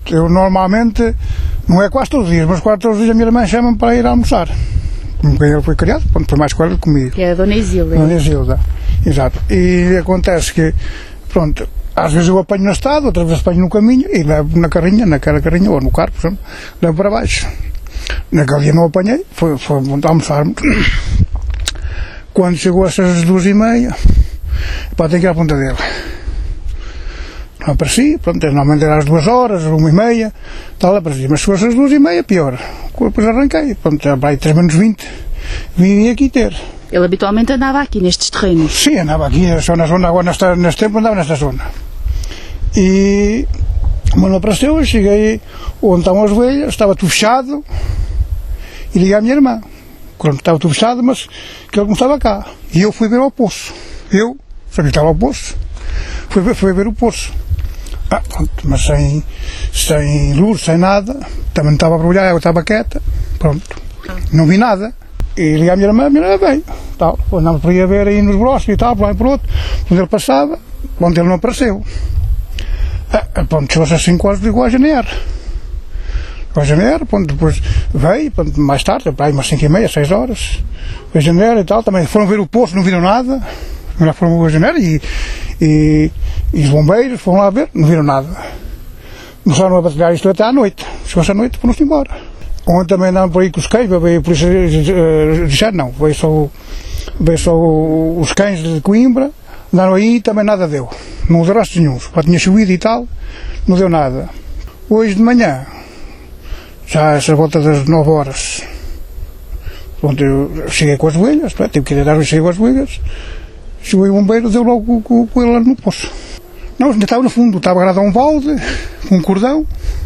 Eu normalmente, não é quase todos os dias, mas quase todos os dias a minha irmã chama-me para ir almoçar. Como quem ele foi criado, foi mais com ela comigo. Que é a Dona Isilda. Dona Isilda, exato. E acontece que, pronto, às vezes eu apanho na estrada, outras vezes apanho no caminho e levo naquela carrinha, ou no carro, por exemplo, levo para baixo. Naquele dia não apanhei, foi almoçar. Quando chegou essas 2h30, pá, tenho que ir à ponta dele. Não aparecia, pronto, normalmente era às 2h, 1h30, tal, aparecia, mas se fosse às 2h30, pior. Depois arranquei, pronto, já vai 3 - 20, vim aqui ter. Ele habitualmente andava aqui, nestes terrenos? Sim, andava aqui, só na zona, agora neste tempo andava nesta zona. E, quando não apareceu, eu cheguei onde estavam as ovelhas, estava tudo fechado, e liguei à minha irmã. Pronto, estava tudo fechado, mas que ele não estava cá. E eu fui ver ao poço. Eu, sabia que estava ao poço, fui ver o poço. Pronto, mas sem luz, sem nada, também não estava a brilhar, eu estava quieta, pronto, não vi nada. E liguei à minha irmã veio, tal, andava para ir a ver aí nos broches e tal, por lá e por outro, quando ele passava, quando ele não apareceu. Pronto, chegou-se às 5h, ligou à GNR. A GNR, pronto, depois veio, pronto, mais tarde, para aí umas 5h30, 6h, a GNR e tal, também foram ver o poço, não viram nada, já foram a GNR e os bombeiros foram lá ver, não viram nada. Começaram a batalhar isto até à noite, chegou-se à noite, foram-se embora. Ontem também andaram por aí com os cães, veio a polícia dizer não, veio só os cães de Coimbra, andaram aí e também nada deu, não deu rastros nenhum, já tinha chovido e tal, não deu nada. Hoje de manhã, já essa volta das 9h, pronto, eu cheguei com as ovelhas, tive que ir dar, cheguei com as ovelhas, chegou aí o bombeiro, deu logo com ele lá no poço. Não, ainda estava no fundo, estava agarrado a um balde, com um cordão,